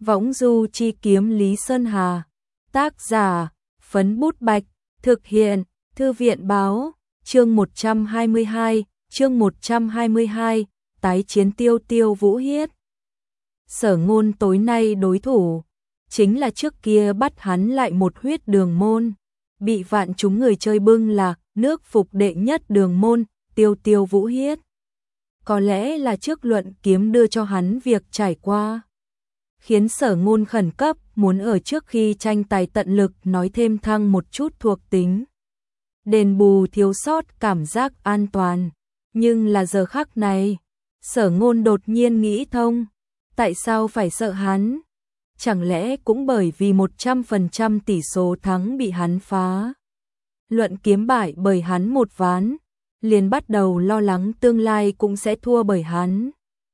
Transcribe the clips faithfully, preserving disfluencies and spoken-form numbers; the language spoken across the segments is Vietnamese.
Võng du chi kiếm Lý Sơn Hà. Tác giả, Phấn Bút Bạch. Thực hiện, Thư viện Báo. Chương một trăm hai mươi hai, chương một trăm hai mươi hai, tái chiến Tiêu Tiêu Vũ Hiết. Sở Ngôn tối nay đối thủ, chính là trước kia bắt hắn lại một huyết đường môn, bị vạn chúng người chơi bưng là nước phục đệ nhất đường môn, Tiêu Tiêu Vũ Hiết. Có lẽ là trước luận kiếm đưa cho hắn việc trải qua, khiến Sở Ngôn khẩn cấp muốn ở trước khi tranh tài tận lực nói thêm thăng một chút thuộc tính, đền bù thiếu sót cảm giác an toàn. Nhưng là giờ khắc này, Sở Ngôn đột nhiên nghĩ thông, tại sao phải sợ hắn? Chẳng lẽ cũng bởi vì một trăm phần trăm tỷ số thắng bị hắn phá? Luận kiếm bại bởi hắn một ván, liền bắt đầu lo lắng tương lai cũng sẽ thua bởi hắn.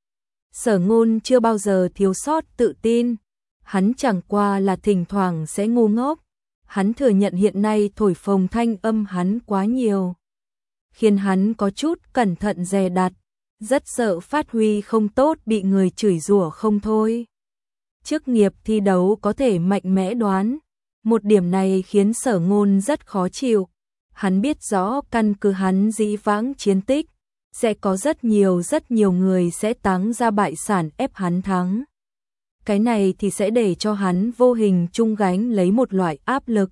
Sở Ngôn chưa bao giờ thiếu sót tự tin, hắn chẳng qua là thỉnh thoảng sẽ ngu ngốc. Hắn thừa nhận hiện nay thổi phồng thanh âm hắn quá nhiều, khiến hắn có chút cẩn thận dè đặt, rất sợ phát huy không tốt bị người chửi rủa không thôi. Chức nghiệp thi đấu có thể mạnh mẽ đoán, một điểm này khiến Sở Ngôn rất khó chịu. Hắn biết rõ căn cứ hắn dĩ vãng chiến tích, sẽ có rất nhiều rất nhiều người sẽ táng ra bại sản ép hắn thắng. Cái này thì sẽ để cho hắn vô hình chung gánh lấy một loại áp lực.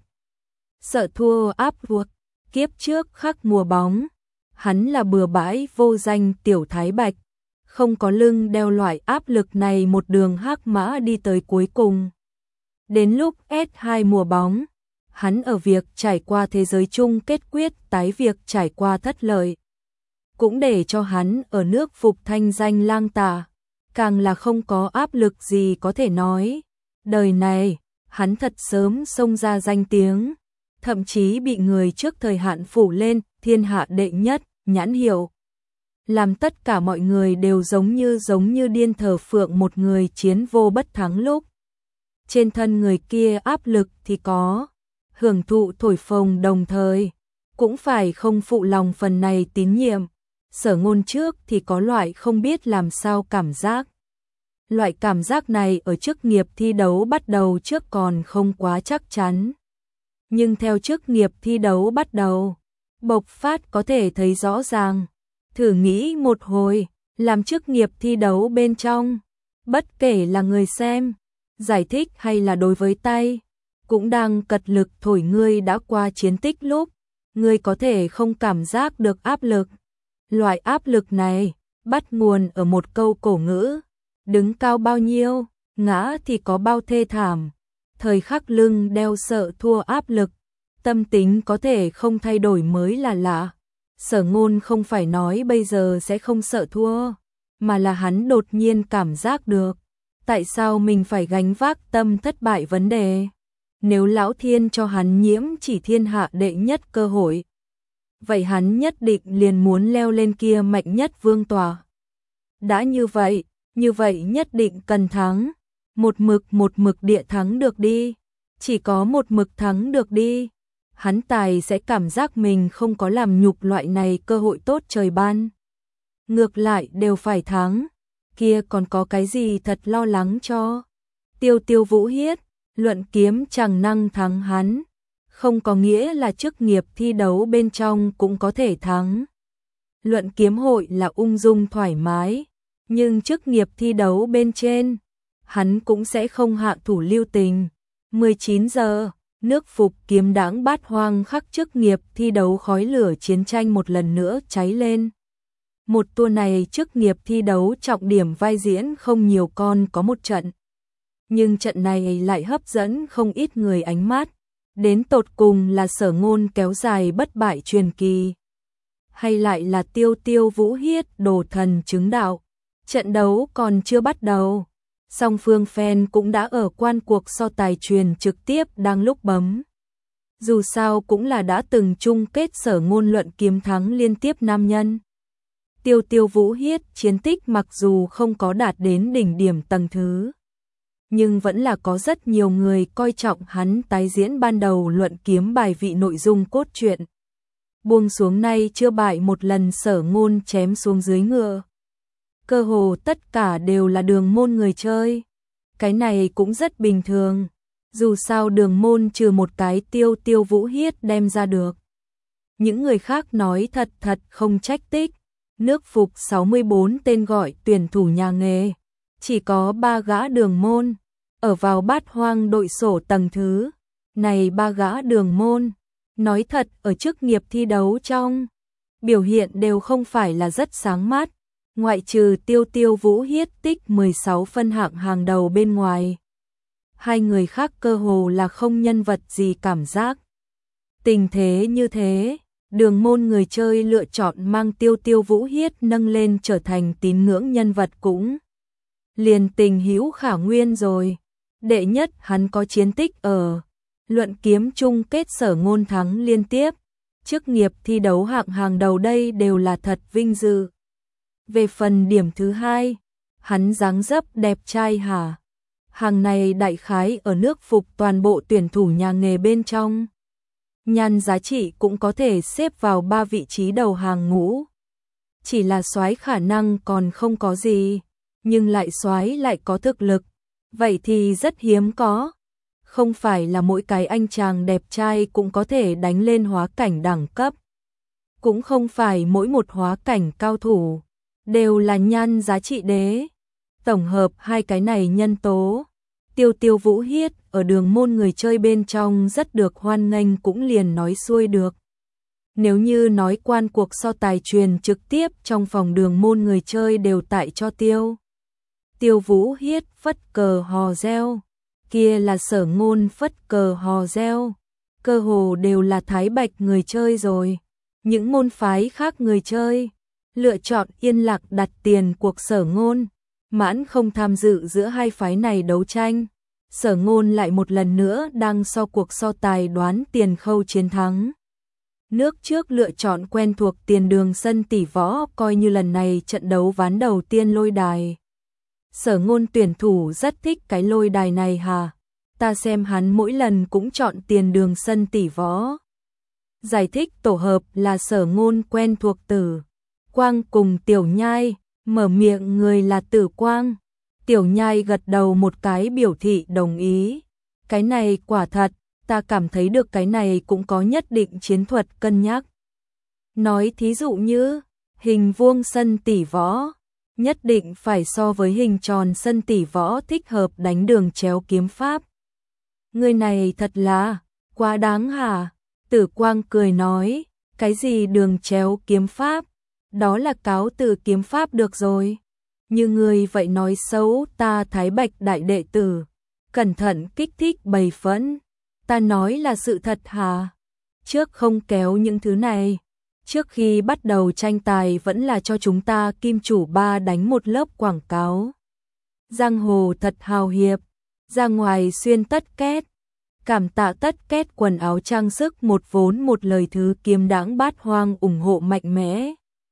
Sợ thua áp buộc, kiếp trước khắc mùa bóng, hắn là bừa bãi vô danh tiểu thái bạch, không có lưng đeo loại áp lực này một đường hắc mã đi tới cuối cùng. Đến lúc ét hai mùa bóng, hắn ở việc trải qua thế giới chung kết quyết tái việc trải qua thất lợi, cũng để cho hắn ở nước phục thanh danh lang tà, càng là không có áp lực gì có thể nói. Đời này, hắn thật sớm xông ra danh tiếng, thậm chí bị người trước thời hạn phủ lên thiên hạ đệ nhất nhãn hiệu, làm tất cả mọi người đều giống như giống như điên thờ phượng một người chiến vô bất thắng lúc. Trên thân người kia áp lực thì có, hưởng thụ thổi phồng đồng thời, cũng phải không phụ lòng phần này tín nhiệm. Sở Ngôn trước thì có loại không biết làm sao cảm giác. Loại cảm giác này ở chức nghiệp thi đấu bắt đầu trước còn không quá chắc chắn. Nhưng theo chức nghiệp thi đấu bắt đầu, bộc phát có thể thấy rõ ràng. Thử nghĩ một hồi, làm chức nghiệp thi đấu bên trong, bất kể là người xem, giải thích hay là đối với tay, cũng đang cật lực thổi ngươi đã qua chiến tích lúc, ngươi có thể không cảm giác được áp lực. Loại áp lực này, bắt nguồn ở một câu cổ ngữ, đứng cao bao nhiêu, ngã thì có bao thê thảm. Thời khắc lưng đeo sợ thua áp lực, tâm tính có thể không thay đổi mới là lạ. Sở Ngôn không phải nói bây giờ sẽ không sợ thua, mà là hắn đột nhiên cảm giác được, tại sao mình phải gánh vác tâm thất bại vấn đề. Nếu Lão Thiên cho hắn nhiễm chỉ thiên hạ đệ nhất cơ hội, vậy hắn nhất định liền muốn leo lên kia mạnh nhất vương tòa. Đã như vậy, như vậy nhất định cần thắng, một mực một mực địa thắng được đi, chỉ có một mực thắng được đi. Hắn tài sẽ cảm giác mình không có làm nhục loại này cơ hội tốt trời ban. Ngược lại đều phải thắng, kia còn có cái gì thật lo lắng cho. Tiêu Tiêu Vũ Hiết, luận kiếm chẳng năng thắng hắn, không có nghĩa là chức nghiệp thi đấu bên trong cũng có thể thắng. Luận kiếm hội là ung dung thoải mái, nhưng chức nghiệp thi đấu bên trên, hắn cũng sẽ không hạ thủ lưu tình. mười chín giờ, nước phục kiếm đãng bát hoang khắc chức nghiệp thi đấu khói lửa chiến tranh một lần nữa cháy lên. Một tour này chức nghiệp thi đấu trọng điểm vai diễn không nhiều con có một trận, nhưng trận này lại hấp dẫn không ít người ánh mắt. Đến tột cùng là Sở Ngôn kéo dài bất bại truyền kỳ, hay lại là Tiêu Tiêu Vũ Hiết đồ thần chứng đạo. Trận đấu còn chưa bắt đầu, song phương fan cũng đã ở quan cuộc so tài truyền trực tiếp đang lúc bấm. Dù sao cũng là đã từng chung kết Sở Ngôn luận kiếm thắng liên tiếp nam nhân. Tiêu Tiêu Vũ Hiết chiến tích mặc dù không có đạt đến đỉnh điểm tầng thứ, nhưng vẫn là có rất nhiều người coi trọng hắn tái diễn ban đầu luận kiếm bài vị nội dung cốt truyện. Buông xuống nay chưa bại một lần Sở Ngôn chém xuống dưới ngựa. Cơ hồ tất cả đều là đường môn người chơi. cái này cũng rất bình thường. Dù sao Đường Môn trừ một cái Tiêu Tiêu Vũ Hiết đem ra được. Những người khác nói thật thật không trách tích. Nước phục sáu mươi bốn tên gọi tuyển thủ nhà nghề. Chỉ có ba gã Đường Môn. Ở vào Bát Hoang đội sổ tầng thứ. Này ba gã Đường Môn. Nói thật ở chức nghiệp thi đấu trong. Biểu hiện đều không phải là rất sáng mát. Ngoại trừ Tiêu Tiêu Vũ Hiết tích mười sáu phân hạng hàng đầu bên ngoài. Hai người khác cơ hồ là không nhân vật gì cảm giác. Tình thế như thế, Đường Môn người chơi lựa chọn mang Tiêu Tiêu Vũ Hiết nâng lên trở thành tín ngưỡng nhân vật cũng liền tình hữu khả nguyên rồi. Đệ nhất hắn có chiến tích ở luận kiếm chung kết Sở Ngôn thắng liên tiếp. Chức nghiệp thi đấu hạng hàng đầu đây đều là thật vinh dự. Về phần điểm thứ hai, hắn dáng dấp đẹp trai hả? Hàng này đại khái ở nước phục toàn bộ tuyển thủ nhà nghề bên trong. Nhan giá trị cũng có thể xếp vào ba vị trí đầu hàng ngũ. Chỉ là soái khả năng còn không có gì, nhưng lại soái lại có thực lực. Vậy thì rất hiếm có. Không phải là mỗi cái anh chàng đẹp trai cũng có thể đánh lên hóa cảnh đẳng cấp. Cũng không phải mỗi một hóa cảnh cao thủ đều là nhan giá trị đế. Tổng hợp hai cái này nhân tố, Tiêu Tiêu Vũ Hiết ở Đường Môn người chơi bên trong rất được hoan nghênh cũng liền nói xuôi được. Nếu như nói quan cuộc so tài truyền trực tiếp trong phòng Đường Môn người chơi đều tại cho Tiêu Tiêu Vũ Hiết phất cờ hò reo, kia là Sở Ngôn phất cờ hò reo, cơ hồ đều là Thái Bạch người chơi rồi. Những môn phái khác người chơi lựa chọn yên lặng đặt tiền cuộc Sở Ngôn, mãn không tham dự giữa hai phái này đấu tranh. Sở Ngôn lại một lần nữa đang so cuộc so tài đoán tiền khâu chiến thắng. Nước trước lựa chọn quen thuộc tiền đường sân tỷ võ coi như lần này trận đấu ván đầu tiên lôi đài. Sở Ngôn tuyển thủ rất thích cái lôi đài này hà. Ta xem hắn mỗi lần cũng chọn tiền đường sân tỷ võ. Giải thích tổ hợp là Sở Ngôn quen thuộc Tử Quang cùng Tiểu Nhai, mở miệng người là Tử Quang. Tiểu Nhai gật đầu một cái biểu thị đồng ý. Cái này quả thật, ta cảm thấy được cái này cũng có nhất định chiến thuật cân nhắc. Nói thí dụ như, hình vuông sân tỷ võ, nhất định phải so với hình tròn sân tỷ võ thích hợp đánh đường chéo kiếm pháp. Người này thật là, quá đáng hả? Tử Quang cười nói, cái gì đường chéo kiếm pháp, đó là cáo từ kiếm pháp được rồi. Như người vậy nói xấu ta Thái Bạch đại đệ tử, cẩn thận kích thích bầy phẫn. Ta nói là sự thật hả? Trước không kéo những thứ này. Trước khi bắt đầu tranh tài vẫn là cho chúng ta Kim Chủ Ba đánh một lớp quảng cáo. Giang hồ thật hào hiệp, ra ngoài xuyên tất két. Cảm tạ tất két quần áo trang sức một vốn một lời thứ kiếm đãng Bát Hoang ủng hộ mạnh mẽ.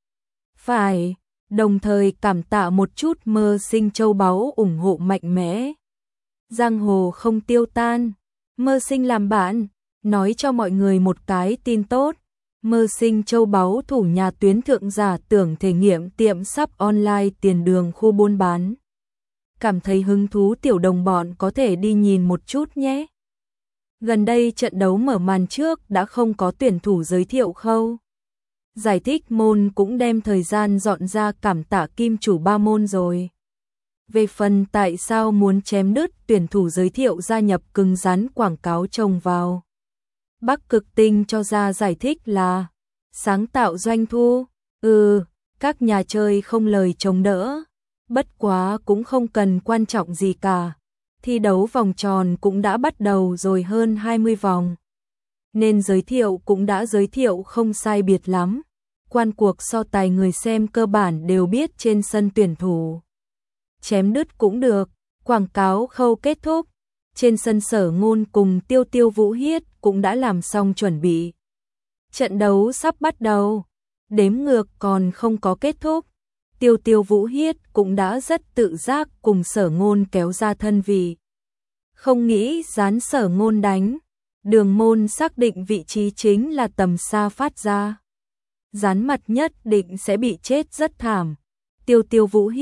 Phải, đồng thời cảm tạ một chút Mơ Sinh châu báu ủng hộ mạnh mẽ. Giang hồ không tiêu tan, Mơ Sinh làm bạn, nói cho mọi người một cái tin tốt. Mơ Sinh châu báu thủ nhà tuyến thượng giả tưởng thể nghiệm tiệm sắp online tiền đường khu buôn bán. Cảm thấy hứng thú tiểu đồng bọn có thể đi nhìn một chút nhé. Gần đây trận đấu mở màn trước đã không có tuyển thủ giới thiệu khâu. Giải thích môn cũng đem thời gian dọn ra cảm tạ Kim Chủ Ba môn rồi. Về phần tại sao muốn chém đứt tuyển thủ giới thiệu gia nhập cứng rắn quảng cáo trồng vào. Bắc Cực Tinh cho ra giải thích là sáng tạo doanh thu, ừ, các nhà chơi không lời chống đỡ, bất quá cũng không cần quan trọng gì cả. Thi đấu vòng tròn cũng đã bắt đầu rồi hơn hai mươi vòng. Nên giới thiệu cũng đã giới thiệu không sai biệt lắm. Quan cuộc so tài người xem cơ bản đều biết trên sân tuyển thủ. Chém đứt cũng được, quảng cáo khâu kết thúc. Trên sân Sở Ngôn cùng Tiêu Tiêu Vũ Hiết cũng đã làm xong chuẩn bị. Trận đấu sắp bắt đầu, đếm ngược còn không có kết thúc. Tiêu Tiêu Vũ Hiết cũng đã rất tự giác cùng Sở Ngôn kéo ra thân vị. Không nghĩ dán Sở Ngôn đánh, Đường Môn xác định vị trí chính là tầm xa phát ra. Dán mặt nhất định sẽ bị chết rất thảm. Tiêu Tiêu Vũ Hiết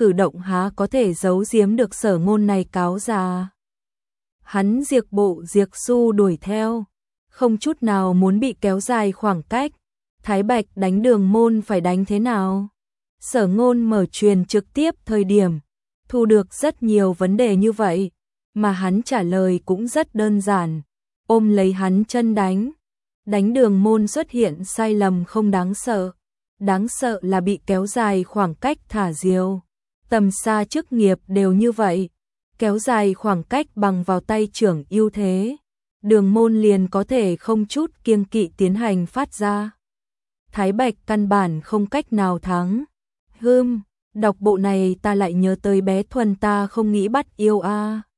cử động há có thể giấu giếm được Sở Ngôn này cáo già. Hắn diệc bộ diệc xu đuổi theo, không chút nào muốn bị kéo dài khoảng cách. Thái Bạch đánh Đường Môn phải đánh thế nào? Sở Ngôn mở truyền trực tiếp thời điểm, thu được rất nhiều vấn đề như vậy, mà hắn trả lời cũng rất đơn giản, ôm lấy hắn chân đánh. Đánh Đường Môn xuất hiện sai lầm không đáng sợ, đáng sợ là bị kéo dài khoảng cách thả diều. Tầm xa chức nghiệp đều như vậy, kéo dài khoảng cách bằng vào tay trưởng ưu thế, Đường Môn liền có thể không chút kiêng kỵ tiến hành phát ra. Thái Bạch căn bản không cách nào thắng. Hưm, đọc bộ này ta lại nhớ tới bé Thuần ta không nghĩ bắt yêu a.